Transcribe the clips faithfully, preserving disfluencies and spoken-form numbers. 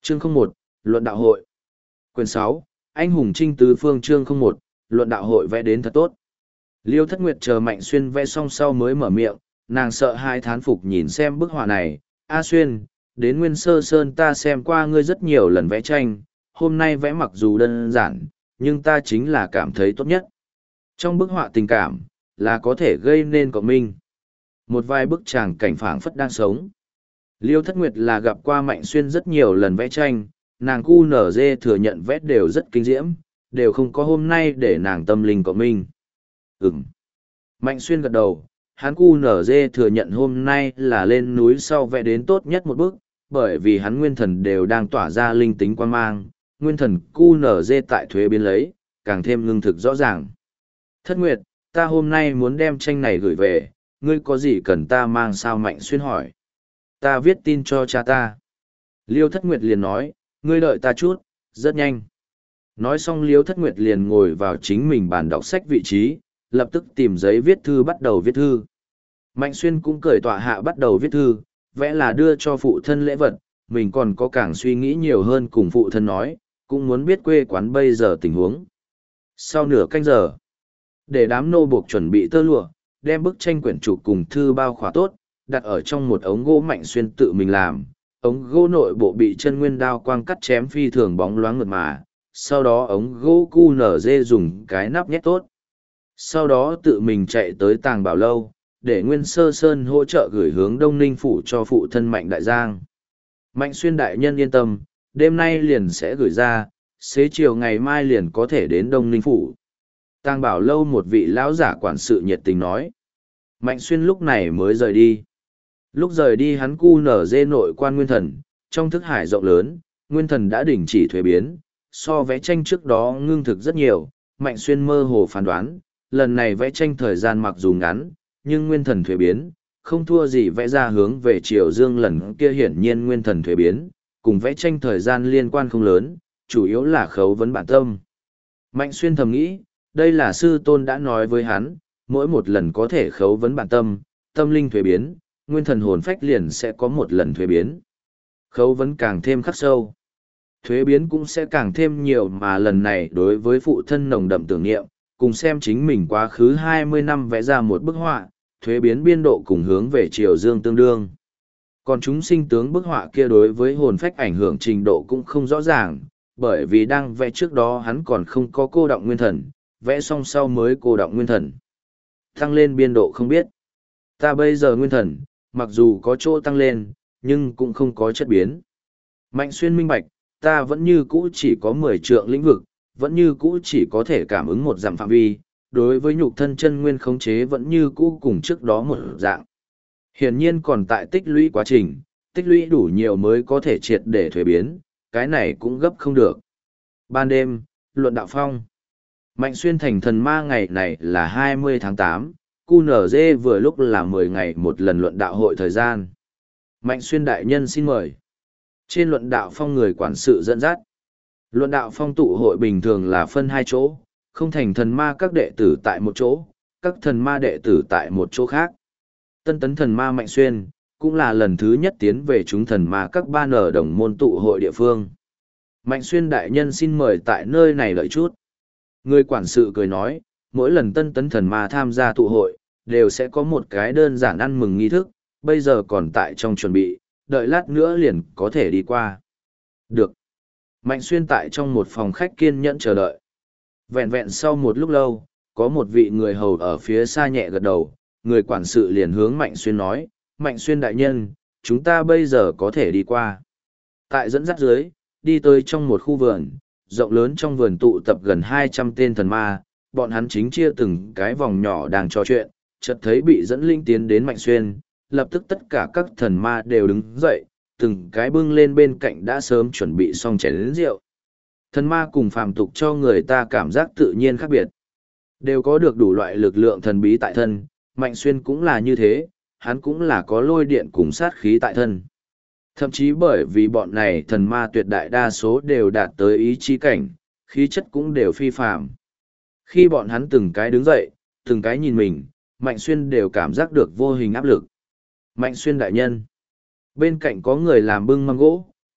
Chương không một, Luận đạo hội. Quyển sáu, Anh hùng trinh tứ phương. Chương không một, Luận đạo hội vẽ đến thật tốt. Liêu Thất Nguyệt chờ Mạnh Xuyên vẽ xong sau mới mở miệng, nàng sợ hai thán phục nhìn xem bức họa này. A Xuyên, đến Nguyên Sơ Sơn ta xem qua ngươi rất nhiều lần vẽ tranh, hôm nay vẽ mặc dù đơn giản, nhưng ta chính là cảm thấy tốt nhất. Trong bức họa tình cảm, là có thể gây nên cộng minh. Một vài bức tràng cảnh phảng phất đang sống. Liêu Thất Nguyệt là gặp qua Mạnh Xuyên rất nhiều lần vẽ tranh, nàng cu nở dê thừa nhận vẽ đều rất kinh diễm, đều không có hôm nay để nàng tâm linh cộng minh. Ừm. Mạnh Xuyên gật đầu, hắn cu nở dê thừa nhận hôm nay là lên núi sau vẽ đến tốt nhất một bức, bởi vì hắn nguyên thần đều đang tỏa ra linh tính quan mang, nguyên thần cu nở dê tại thuế biến lấy, càng thêm ngưng thực rõ ràng. Thất Nguyệt, ta hôm nay muốn đem tranh này gửi về, ngươi có gì cần ta mang sao? Mạnh Xuyên hỏi. Ta viết tin cho cha ta. Liêu Thất Nguyệt liền nói, ngươi đợi ta chút, rất nhanh. Nói xong Liêu Thất Nguyệt liền ngồi vào chính mình bàn đọc sách vị trí, lập tức tìm giấy viết thư bắt đầu viết thư. Mạnh Xuyên cũng cởi tọa hạ bắt đầu viết thư, vẽ là đưa cho phụ thân lễ vật, mình còn có càng suy nghĩ nhiều hơn cùng phụ thân nói, cũng muốn biết quê quán bây giờ tình huống. Sau nửa canh giờ, để đám nô buộc chuẩn bị tơ lụa, đem bức tranh quyển trục cùng thư bao khóa tốt, đặt ở trong một ống gỗ Mạnh Xuyên tự mình làm. Ống gỗ nội bộ bị chân nguyên đao quang cắt chém phi thường bóng loáng mượt mà, sau đó ống gỗ cu nở dê dùng cái nắp nhét tốt. Sau đó tự mình chạy tới Tàng Bảo Lâu, để Nguyên Sơ Sơn hỗ trợ gửi hướng Đông Ninh Phủ cho phụ thân Mạnh Đại Giang. Mạnh Xuyên đại nhân yên tâm, đêm nay liền sẽ gửi ra, xế chiều ngày mai liền có thể đến Đông Ninh Phủ. Tàng Bảo Lâu một vị lão giả quản sự nhiệt tình nói. Mạnh Xuyên lúc này mới rời đi. Lúc rời đi hắn cu nở dê nội quan nguyên thần, trong thức hải rộng lớn, nguyên thần đã đình chỉ thuế biến, so vẽ tranh trước đó ngưng thực rất nhiều. Mạnh Xuyên mơ hồ phán đoán, lần này vẽ tranh thời gian mặc dù ngắn, nhưng nguyên thần thuế biến, không thua gì vẽ ra hướng về Triều Dương lần kia hiển nhiên nguyên thần thuế biến, cùng vẽ tranh thời gian liên quan không lớn, chủ yếu là khấu vấn bản tâm. Mạnh Xuyên thầm nghĩ, đây là sư tôn đã nói với hắn, mỗi một lần có thể khấu vấn bản tâm, tâm linh thuế biến, nguyên thần hồn phách liền sẽ có một lần thuế biến. Khấu vấn càng thêm khắc sâu. Thuế biến cũng sẽ càng thêm nhiều, mà lần này đối với phụ thân nồng đậm tưởng niệm, cùng xem chính mình quá khứ hai mươi năm vẽ ra một bức họa, thuế biến biên độ cùng hướng về Triều Dương tương đương. Còn chúng sinh tướng bức họa kia đối với hồn phách ảnh hưởng trình độ cũng không rõ ràng, bởi vì đang vẽ trước đó hắn còn không có cô động nguyên thần, vẽ xong sau mới cô động nguyên thần. Tăng lên biên độ không biết. Ta bây giờ nguyên thần, mặc dù có chỗ tăng lên, nhưng cũng không có chất biến. Mạnh Xuyên minh bạch, ta vẫn như cũ chỉ có mười trượng lĩnh vực, vẫn như cũ chỉ có thể cảm ứng một dặm phạm vi, đối với nhục thân chân nguyên khống chế vẫn như cũ cùng trước đó một dạng. Hiển nhiên còn tại tích lũy quá trình, tích lũy đủ nhiều mới có thể triệt để thuế biến, cái này cũng gấp không được. Ban đêm, luận đạo phong. Mạnh Xuyên thành thần ma ngày này là hai mươi tháng tám, cu nở dê vừa lúc là mười ngày một lần luận đạo hội thời gian. Mạnh Xuyên đại nhân xin mời. Trên luận đạo phong người quản sự dẫn dắt. Luận đạo phong tụ hội bình thường là phân hai chỗ, không thành thần ma các đệ tử tại một chỗ, các thần ma đệ tử tại một chỗ khác. Tân tấn thần ma Mạnh Xuyên, cũng là lần thứ nhất tiến về chúng thần ma các ban ở đồng môn tụ hội địa phương. Mạnh Xuyên đại nhân xin mời tại nơi này đợi chút. Người quản sự cười nói, mỗi lần tân tấn thần ma tham gia tụ hội, đều sẽ có một cái đơn giản ăn mừng nghi thức, bây giờ còn tại trong chuẩn bị, đợi lát nữa liền có thể đi qua. Được. Mạnh Xuyên tại trong một phòng khách kiên nhẫn chờ đợi. Vẹn vẹn sau một lúc lâu, có một vị người hầu ở phía xa nhẹ gật đầu, người quản sự liền hướng Mạnh Xuyên nói, Mạnh Xuyên đại nhân, chúng ta bây giờ có thể đi qua. Tại dẫn dắt dưới, đi tới trong một khu vườn, rộng lớn trong vườn tụ tập gần hai trăm tên thần ma, bọn hắn chính chia từng cái vòng nhỏ đang trò chuyện, chợt thấy bị dẫn linh tiến đến Mạnh Xuyên, lập tức tất cả các thần ma đều đứng dậy, từng cái bưng lên bên cạnh đã sớm chuẩn bị xong chén lớn rượu. Thần ma cùng phàm tục cho người ta cảm giác tự nhiên khác biệt. Đều có được đủ loại lực lượng thần bí tại thân, Mạnh Xuyên cũng là như thế, hắn cũng là có lôi điện cùng sát khí tại thân. Thậm chí bởi vì bọn này thần ma tuyệt đại đa số đều đạt tới ý chí cảnh, khí chất cũng đều phi phàm. Khi bọn hắn từng cái đứng dậy, từng cái nhìn mình, Mạnh Xuyên đều cảm giác được vô hình áp lực. Mạnh Xuyên đại nhân. Bên cạnh có người làm bưng mâm gỗ,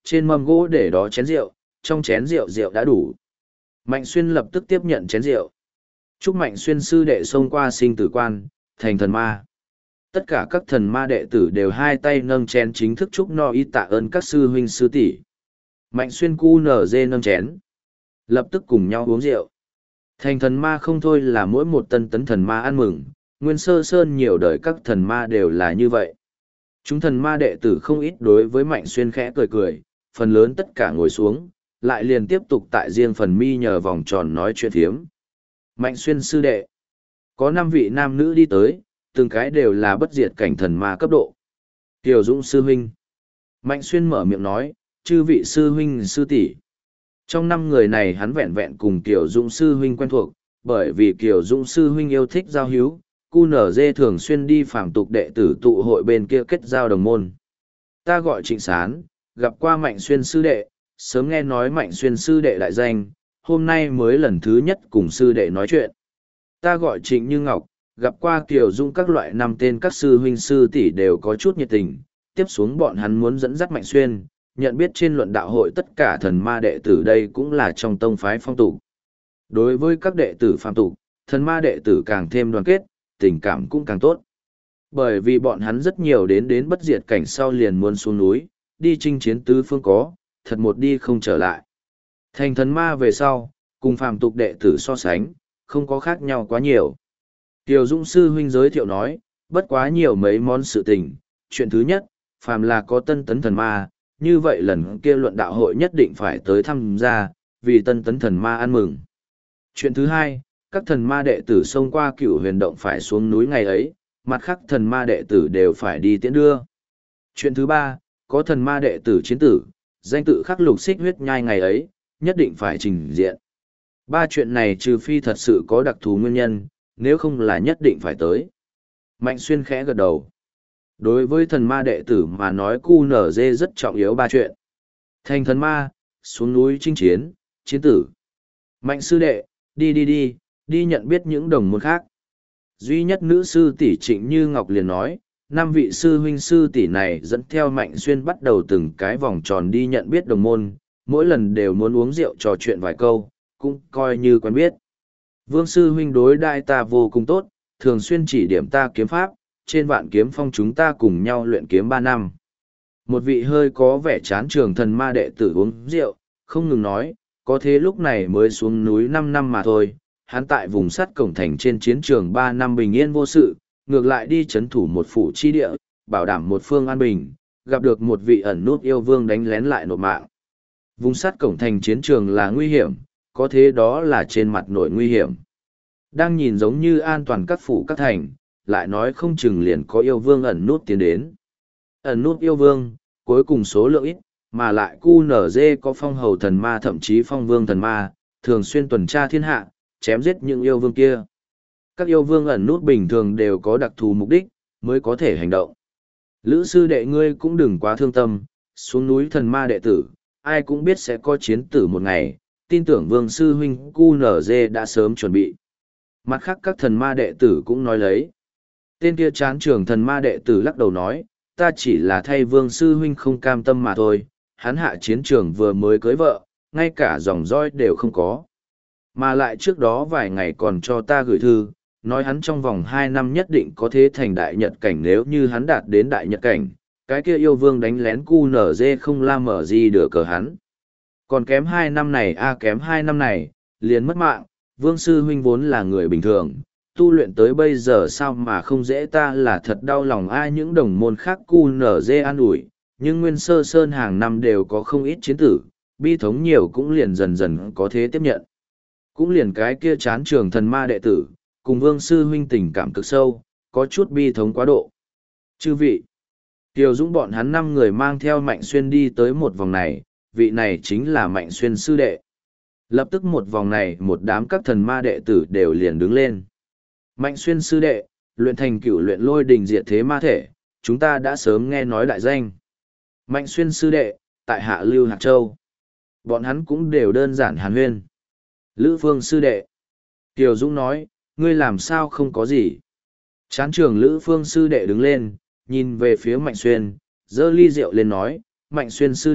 trên mâm gỗ để đó chén rượu, trong chén rượu rượu đã đủ. Mạnh Xuyên lập tức tiếp nhận chén rượu. Chúc Mạnh Xuyên sư đệ xông qua sinh tử quan, thành thần ma. Tất cả các thần ma đệ tử đều hai tay nâng chén chính thức chúc no y tạ ơn các sư huynh sư tỷ. Mạnh Xuyên cu nở dê nâng chén. Lập tức cùng nhau uống rượu. Thành thần ma không thôi là mỗi một tân tấn thần ma ăn mừng, Nguyên Sơ Sơn nhiều đời các thần ma đều là như vậy. Chúng thần ma đệ tử không ít đối với Mạnh Xuyên khẽ cười cười, phần lớn tất cả ngồi xuống, lại liền tiếp tục tại riêng phần mi nhờ vòng tròn nói chuyện thiếm. Mạnh Xuyên sư đệ. Có năm vị nam nữ đi tới, từng cái đều là bất diệt cảnh thần ma cấp độ. Kiều Dũng sư huynh. Mạnh Xuyên mở miệng nói, chư vị sư huynh sư tỷ. Trong năm người này hắn vẹn vẹn cùng Kiều Dũng sư huynh quen thuộc, bởi vì Kiều Dũng sư huynh yêu thích giao hữu, cu nở dê thường xuyên đi phàm tục đệ tử tụ hội bên kia kết giao đồng môn. Ta gọi Trịnh Sán, gặp qua Mạnh Xuyên sư đệ, sớm nghe nói Mạnh Xuyên sư đệ đại danh, hôm nay mới lần thứ nhất cùng sư đệ nói chuyện. Ta gọi Trịnh Như Ngọc, gặp qua Kiều Dung các loại năm tên các sư huynh sư tỷ đều có chút nhiệt tình, tiếp xuống bọn hắn muốn dẫn dắt Mạnh Xuyên, nhận biết trên luận đạo hội tất cả thần ma đệ tử đây cũng là trong tông phái phong tục. Đối với các đệ tử phàm tục, thần ma đệ tử càng thêm đoàn kết, tình cảm cũng càng tốt. Bởi vì bọn hắn rất nhiều đến đến bất diệt cảnh sau liền muốn xuống núi, đi chinh chiến tứ phương có, thật một đi không trở lại. Thành thần ma về sau, cùng phàm tục đệ tử so sánh, không có khác nhau quá nhiều. Kiều Dũng sư huynh giới thiệu nói, bất quá nhiều mấy món sự tình. Chuyện thứ nhất, phàm là có tân tấn thần ma, như vậy lần kia luận đạo hội nhất định phải tới tham gia, vì tân tấn thần ma ăn mừng. Chuyện thứ hai, các thần ma đệ tử xông qua cựu huyền động phải xuống núi ngày ấy, mặt khác thần ma đệ tử đều phải đi tiễn đưa. Chuyện thứ ba, có thần ma đệ tử chiến tử, danh tự khắc lục xích huyết nhai ngày ấy, nhất định phải trình diện. Ba chuyện này trừ phi thật sự có đặc thù nguyên nhân, nếu không là nhất định phải tới. Mạnh Xuyên khẽ gật đầu. Đối với thần ma đệ tử mà nói cu nở dê rất trọng yếu ba chuyện. Thành thần ma, xuống núi chinh chiến, chiến tử. Mạnh sư đệ, đi đi đi, đi nhận biết những đồng môn khác. Duy nhất nữ sư tỷ Trịnh Như Ngọc liền nói, năm vị sư huynh sư tỷ này dẫn theo Mạnh Xuyên bắt đầu từng cái vòng tròn đi nhận biết đồng môn, mỗi lần đều muốn uống rượu trò chuyện vài câu, cũng coi như quen biết. Vương sư huynh đối đại ta vô cùng tốt, thường xuyên chỉ điểm ta kiếm pháp, trên vạn kiếm phong chúng ta cùng nhau luyện kiếm ba năm. Một vị hơi có vẻ chán trường thần ma đệ tử uống rượu, không ngừng nói, có thế lúc này mới xuống núi năm năm mà thôi, hắn tại vùng sắt cổng thành trên chiến trường ba năm bình yên vô sự, ngược lại đi chấn thủ một phủ chi địa, bảo đảm một phương an bình, gặp được một vị ẩn nút yêu vương đánh lén lại nộp mạng. Vùng sắt cổng thành chiến trường là nguy hiểm, có thế đó là trên mặt nội nguy hiểm. Đang nhìn giống như an toàn các phủ các thành, lại nói không chừng liền có yêu vương ẩn nút tiến đến. Ẩn nút yêu vương, cuối cùng số lượng ít, mà lại cu nở dê có phong hầu thần ma thậm chí phong vương thần ma, thường xuyên tuần tra thiên hạ, chém giết những yêu vương kia. Các yêu vương ẩn nút bình thường đều có đặc thù mục đích, mới có thể hành động. Lữ sư đệ ngươi cũng đừng quá thương tâm, xuống núi thần ma đệ tử, ai cũng biết sẽ có chiến tử một ngày, tin tưởng vương sư huynh cu nở dê đã sớm chuẩn bị. Mặt khác các thần ma đệ tử cũng nói lấy. Tên kia chán trường thần ma đệ tử lắc đầu nói, ta chỉ là thay vương sư huynh không cam tâm mà thôi, hắn hạ chiến trường vừa mới cưới vợ, ngay cả dòng roi đều không có. Mà lại trước đó vài ngày còn cho ta gửi thư, nói hắn trong vòng hai năm nhất định có thế thành đại nhật cảnh nếu như hắn đạt đến đại nhật cảnh, cái kia yêu vương đánh lén cu nở dê không la mở gì được cờ hắn. Còn kém hai năm này a kém hai năm này, liền mất mạng, vương sư huynh vốn là người bình thường, tu luyện tới bây giờ sao mà không dễ ta là thật đau lòng ai những đồng môn khác cu nở dê an ủi, nhưng Nguyên Sơ Sơn hàng năm đều có không ít chiến tử, bi thống nhiều cũng liền dần dần có thế tiếp nhận. Cũng liền cái kia chán trường thần ma đệ tử, cùng vương sư huynh tình cảm cực sâu, có chút bi thống quá độ. Chư vị, Kiều Dũng bọn hắn năm người mang theo Mạnh Xuyên đi tới một vòng này, vị này chính là Mạnh Xuyên sư đệ. Lập tức một vòng này một đám các thần ma đệ tử đều liền đứng lên. Mạnh Xuyên sư đệ, luyện thành cửu luyện lôi đình diệt thế ma thể, chúng ta đã sớm nghe nói đại danh. Mạnh Xuyên sư đệ, tại Hạ Lưu Hạt Châu. Bọn hắn cũng đều đơn giản hàn huyên. Lữ Phương sư đệ. Kiều Dũng nói, ngươi làm sao không có gì. Chán trường Lữ Phương sư đệ đứng lên, nhìn về phía Mạnh Xuyên, giơ ly rượu lên nói, Mạnh Xuyên sư đệ,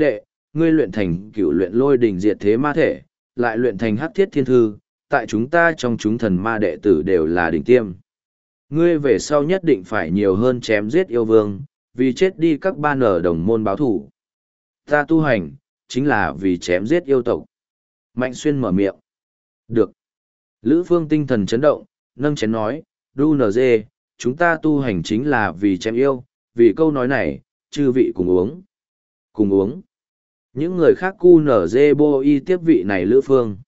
ngươi luyện thành cửu luyện lôi đình diệt thế ma thể, lại luyện thành hắc thiết thiên thư, tại chúng ta trong chúng thần ma đệ tử đều là đỉnh tiêm. Ngươi về sau nhất định phải nhiều hơn chém giết yêu vương, vì chết đi các ban ở đồng môn báo thủ. Ta tu hành, chính là vì chém giết yêu tộc. Mạnh Xuyên mở miệng. Được. Lữ Phương tinh thần chấn động, nâng chén nói, đu nờ dê, chúng ta tu hành chính là vì chém yêu, vì câu nói này, chư vị cùng uống. Cùng uống. Những người khác cu nở dê bô y tiếp vị này Lữ Phương.